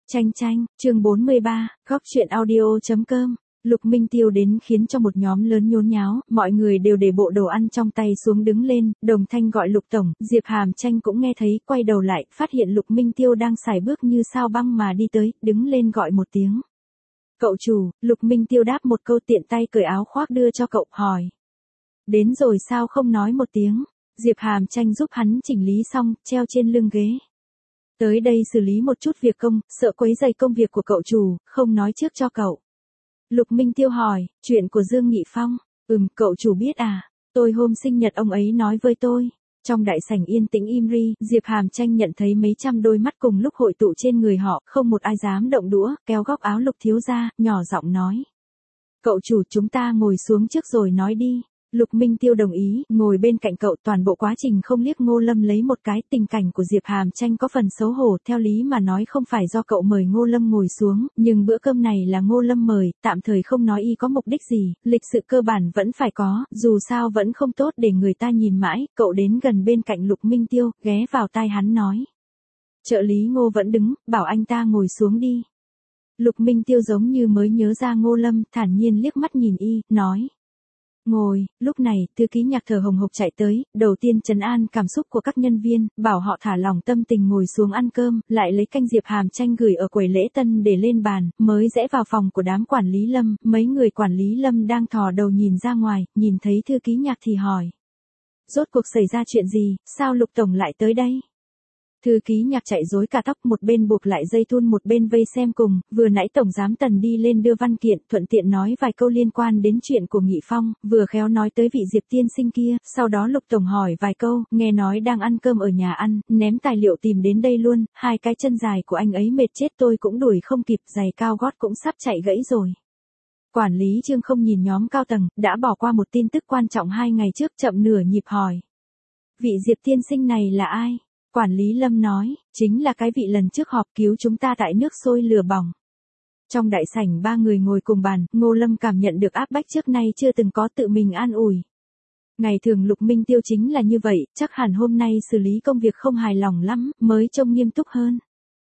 Chanh chanh, chương 43, góc truyện audio.com. Lục Minh Tiêu đến khiến cho một nhóm lớn nhốn nháo, mọi người đều để bộ đồ ăn trong tay xuống đứng lên, đồng thanh gọi Lục Tổng, Diệp Hàm Tranh cũng nghe thấy, quay đầu lại, phát hiện Lục Minh Tiêu đang sải bước như sao băng mà đi tới, đứng lên gọi một tiếng. Cậu chủ, Lục Minh Tiêu đáp một câu tiện tay cởi áo khoác đưa cho cậu, hỏi. Đến rồi sao không nói một tiếng, Diệp Hàm Tranh giúp hắn chỉnh lý xong, treo trên lưng ghế. Tới đây xử lý một chút việc công, sợ quấy rầy công việc của cậu chủ, không nói trước cho cậu. Lục Minh Tiêu hỏi, chuyện của Dương Nghị Phong, cậu chủ biết à, tôi hôm sinh nhật ông ấy nói với tôi. Trong đại sảnh yên tĩnh im ri, Diệp Hàm Tranh nhận thấy mấy trăm đôi mắt cùng lúc hội tụ trên người họ, không một ai dám động đũa, kéo góc áo Lục thiếu gia, nhỏ giọng nói. Cậu chủ, chúng ta ngồi xuống trước rồi nói đi. Lục Minh Tiêu đồng ý, ngồi bên cạnh cậu, toàn bộ quá trình không liếc Ngô Lâm lấy một cái. Tình cảnh của Diệp Hàm Tranh có phần xấu hổ, theo lý mà nói không phải do cậu mời Ngô Lâm ngồi xuống, nhưng bữa cơm này là Ngô Lâm mời, tạm thời không nói y có mục đích gì, lịch sự cơ bản vẫn phải có, dù sao vẫn không tốt để người ta nhìn mãi. Cậu đến gần bên cạnh Lục Minh Tiêu, ghé vào tai hắn nói. Trợ lý Ngô vẫn đứng, bảo anh ta ngồi xuống đi. Lục Minh Tiêu giống như mới nhớ ra Ngô Lâm, thản nhiên liếc mắt nhìn y, nói. Ngồi, lúc này, thư ký Nhạc thở hồng hộc chạy tới, đầu tiên trấn an cảm xúc của các nhân viên, bảo họ thả lỏng tâm tình ngồi xuống ăn cơm, lại lấy canh Diệp Hàm Tranh gửi ở quầy lễ tân để lên bàn, mới rẽ vào phòng của đám quản lý Lâm, mấy người quản lý Lâm đang thò đầu nhìn ra ngoài, nhìn thấy thư ký Nhạc thì hỏi. Rốt cuộc xảy ra chuyện gì, sao Lục Tổng lại tới đây? Thư ký Nhạc chạy rối cả tóc, một bên buộc lại dây thun một bên vây xem cùng, vừa nãy Tổng Giám Tần đi lên đưa văn kiện, thuận tiện nói vài câu liên quan đến chuyện của Nghị Phong, vừa khéo nói tới vị Diệp tiên sinh kia, sau đó Lục Tổng hỏi vài câu, nghe nói đang ăn cơm ở nhà ăn, ném tài liệu tìm đến đây luôn, hai cái chân dài của anh ấy mệt chết tôi cũng đuổi không kịp, giày cao gót cũng sắp chạy gãy rồi. Quản lý Trương không nhìn nhóm cao tầng, đã bỏ qua một tin tức quan trọng 2 ngày trước, chậm nửa nhịp hỏi. Vị Diệp tiên sinh này là ai? Quản lý Lâm nói, chính là cái vị lần trước họp cứu chúng ta tại nước sôi lửa bỏng. Trong đại sảnh 3 người ngồi cùng bàn, Ngô Lâm cảm nhận được áp bách trước nay chưa từng có, tự mình an ủi. Ngày thường Lục Minh Tiêu chính là như vậy, chắc hẳn hôm nay xử lý công việc không hài lòng lắm, mới trông nghiêm túc hơn.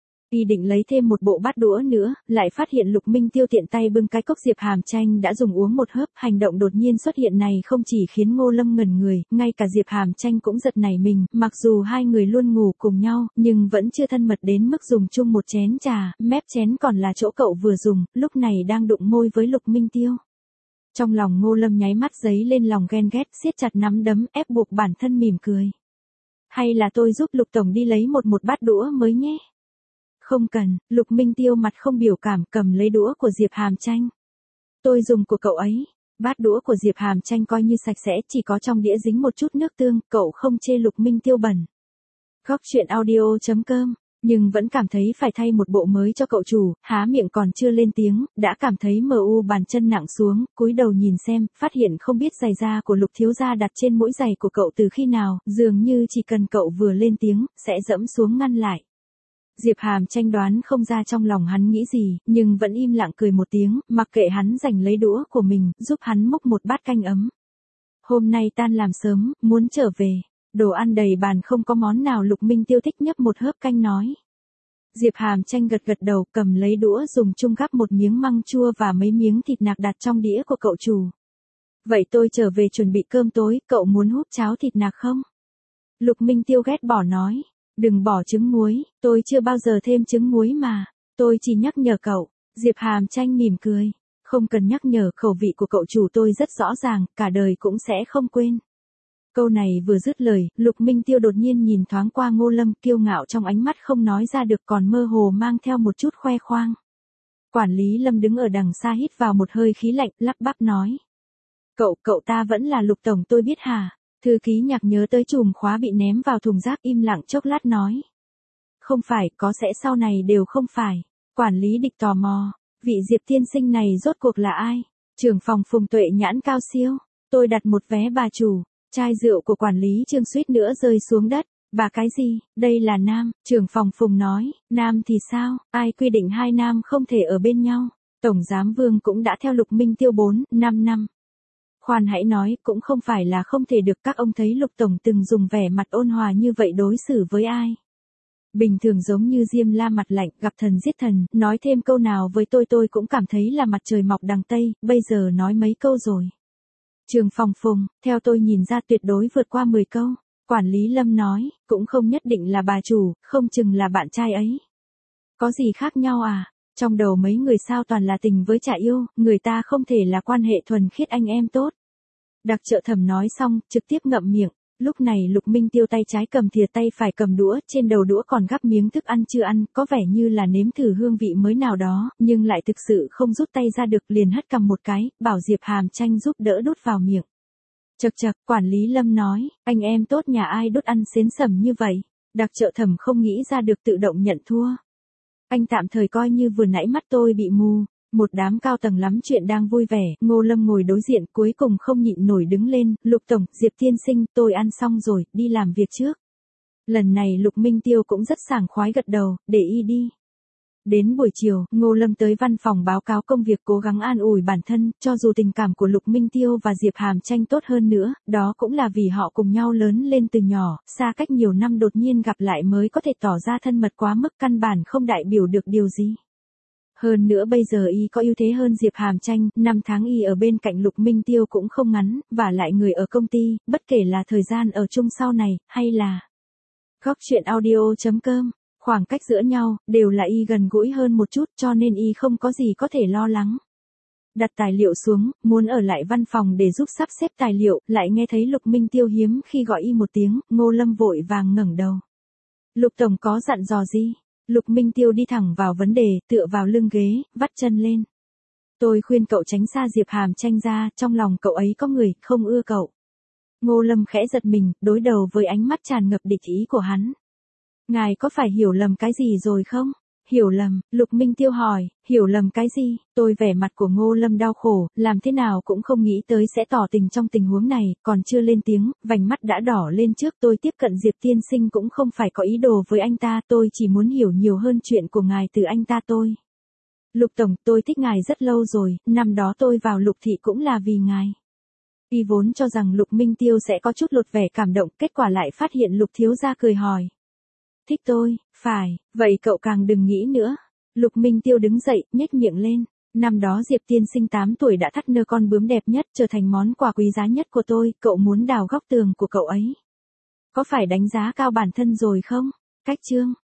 Y định lấy thêm một bộ bát đũa nữa, lại phát hiện Lục Minh Tiêu tiện tay bưng cái cốc Diệp Hàm Tranh đã dùng uống một hớp, hành động đột nhiên xuất hiện này không chỉ khiến Ngô Lâm ngẩn người, ngay cả Diệp Hàm Tranh cũng giật nảy mình, mặc dù hai người luôn ngủ cùng nhau, nhưng vẫn chưa thân mật đến mức dùng chung một chén trà, mép chén còn là chỗ cậu vừa dùng, lúc này đang đụng môi với Lục Minh Tiêu. Trong lòng Ngô Lâm nháy mắt dấy lên lòng ghen ghét, siết chặt nắm đấm, ép buộc bản thân mỉm cười. Hay là tôi giúp Lục Tổng đi lấy một bát đũa mới nhé? Không cần, Lục Minh Tiêu mặt không biểu cảm, cầm lấy đũa của Diệp Hàm Tranh. Tôi dùng của cậu ấy. Bát đũa của Diệp Hàm Tranh coi như sạch sẽ, chỉ có trong đĩa dính một chút nước tương, cậu không chê Lục Minh Tiêu bẩn. Góc truyện audio.com, nhưng vẫn cảm thấy phải thay một bộ mới cho cậu chủ, há miệng còn chưa lên tiếng, đã cảm thấy bàn chân nặng xuống, cúi đầu nhìn xem, phát hiện không biết giày da của Lục thiếu gia đặt trên mũi giày của cậu từ khi nào, dường như chỉ cần cậu vừa lên tiếng, sẽ dẫm xuống ngăn lại. Diệp Hàm Tranh đoán không ra trong lòng hắn nghĩ gì, nhưng vẫn im lặng cười một tiếng, mặc kệ hắn giành lấy đũa của mình, giúp hắn múc một bát canh ấm. Hôm nay tan làm sớm, muốn trở về. Đồ ăn đầy bàn không có món nào Lục Minh Tiêu thích, nhấp một hớp canh nói. Diệp Hàm Tranh gật gật đầu, cầm lấy đũa dùng chung gắp một miếng măng chua và mấy miếng thịt nạc đặt trong đĩa của cậu chủ. Vậy tôi trở về chuẩn bị cơm tối, cậu muốn húp cháo thịt nạc không? Lục Minh Tiêu ghét bỏ nói. Đừng bỏ trứng muối, tôi chưa bao giờ thêm trứng muối mà, tôi chỉ nhắc nhở cậu. Diệp Hàm Tranh mỉm cười. Không cần nhắc nhở, khẩu vị của cậu chủ tôi rất rõ ràng, cả đời cũng sẽ không quên. Câu này vừa dứt lời, Lục Minh Tiêu đột nhiên nhìn thoáng qua Ngô Lâm, kiêu ngạo trong ánh mắt không nói ra được, còn mơ hồ mang theo một chút khoe khoang. Quản lý Lâm đứng ở đằng xa hít vào một hơi khí lạnh, lắp bắp nói. Cậu ta vẫn là Lục Tổng tôi biết hả? Thư ký Nhạc nhớ tới chùm khóa bị ném vào thùng rác, im lặng chốc lát nói. Không phải, có sẽ sau này đều không phải. Quản lý Địch tò mò, vị Diệp tiên sinh này rốt cuộc là ai? Trưởng phòng Phùng Tuệ nhãn cao siêu. Tôi đặt một vé bà chủ. Chai rượu của quản lý Trương suýt nữa rơi xuống đất. Bà cái gì, đây là nam, trưởng phòng Phùng nói. Nam thì sao, ai quy định hai nam không thể ở bên nhau? Tổng giám Vương cũng đã theo Lục Minh Tiêu 4-5 năm. Khoan hãy nói, cũng không phải là không thể được, các ông thấy Lục Tổng từng dùng vẻ mặt ôn hòa như vậy đối xử với ai. Bình thường giống như Diêm La mặt lạnh, gặp thần giết thần, nói thêm câu nào với tôi cũng cảm thấy là mặt trời mọc đằng Tây, bây giờ nói mấy câu rồi. Trường Phòng Phùng, theo tôi nhìn ra tuyệt đối vượt qua 10 câu. Quản lý Lâm nói, cũng không nhất định là bà chủ, không chừng là bạn trai ấy. Có gì khác nhau à? Trong đầu mấy người sao toàn là tình với chả yêu, người ta không thể là quan hệ thuần khiết anh em tốt. Đặc Trợ Thẩm nói xong, trực tiếp ngậm miệng. Lúc này Lục Minh Tiêu tay trái cầm thìa tay phải cầm đũa, trên đầu đũa còn gắp miếng thức ăn chưa ăn, có vẻ như là nếm thử hương vị mới nào đó, nhưng lại thực sự không rút tay ra được, liền hất cầm một cái, bảo Diệp Hàm Tranh giúp đỡ đút vào miệng. Chậc chậc, quản lý Lâm nói, anh em tốt nhà ai đút ăn xến sẩm như vậy. Đặc Trợ Thẩm không nghĩ ra được tự động nhận thua. Anh tạm thời coi như vừa nãy mắt tôi bị mù. Một đám cao tầng lắm chuyện đang vui vẻ, Ngô Lâm ngồi đối diện cuối cùng không nhịn nổi đứng lên, Lục Tổng, Diệp Tiên Sinh, tôi ăn xong rồi, đi làm việc trước. Lần này Lục Minh Tiêu cũng rất sảng khoái gật đầu, để y đi. Đến buổi chiều, Ngô Lâm tới văn phòng báo cáo công việc, cố gắng an ủi bản thân, cho dù tình cảm của Lục Minh Tiêu và Diệp Hàm Tranh tốt hơn nữa, đó cũng là vì họ cùng nhau lớn lên từ nhỏ, xa cách nhiều năm đột nhiên gặp lại mới có thể tỏ ra thân mật quá mức, căn bản không đại biểu được điều gì. Hơn nữa bây giờ y có ưu thế hơn Diệp Hàm Tranh, 5 tháng y ở bên cạnh Lục Minh Tiêu cũng không ngắn, và lại người ở công ty, bất kể là thời gian ở chung sau này, hay là góc chuyện audio.com, khoảng cách giữa nhau, đều là y gần gũi hơn một chút, cho nên y không có gì có thể lo lắng. Đặt tài liệu xuống, muốn ở lại văn phòng để giúp sắp xếp tài liệu, lại nghe thấy Lục Minh Tiêu hiếm khi gọi y một tiếng, Ngô Lâm vội vàng ngẩng đầu. Lục Tổng có dặn dò gì? Lục Minh Tiêu đi thẳng vào vấn đề, tựa vào lưng ghế, vắt chân lên. Tôi khuyên cậu tránh xa Diệp Hàm Tranh ra, trong lòng cậu ấy có người, không ưa cậu. Ngô Lâm khẽ giật mình, đối đầu với ánh mắt tràn ngập địch ý của hắn. Ngài có phải hiểu lầm cái gì rồi không? Hiểu lầm, Lục Minh Tiêu hỏi, hiểu lầm cái gì? Tôi vẻ mặt của Ngô Lâm đau khổ, làm thế nào cũng không nghĩ tới sẽ tỏ tình trong tình huống này, còn chưa lên tiếng, vành mắt đã đỏ lên trước. Tôi tiếp cận Diệp Tiên Sinh cũng không phải có ý đồ với anh ta, tôi chỉ muốn hiểu nhiều hơn chuyện của ngài từ anh ta tôi. Lục Tổng, tôi thích ngài rất lâu rồi, năm đó tôi vào Lục Thị cũng là vì ngài. Y vốn cho rằng Lục Minh Tiêu sẽ có chút lột vẻ cảm động, kết quả lại phát hiện Lục thiếu gia cười hỏi. Thích tôi, phải, vậy cậu càng đừng nghĩ nữa. Lục Minh Tiêu đứng dậy, nhếch miệng lên. Năm đó Diệp Tiên Sinh 8 tuổi đã thắt nơ con bướm đẹp nhất, trở thành món quà quý giá nhất của tôi, cậu muốn đào góc tường của cậu ấy. Có phải đánh giá cao bản thân rồi không? Cách chương.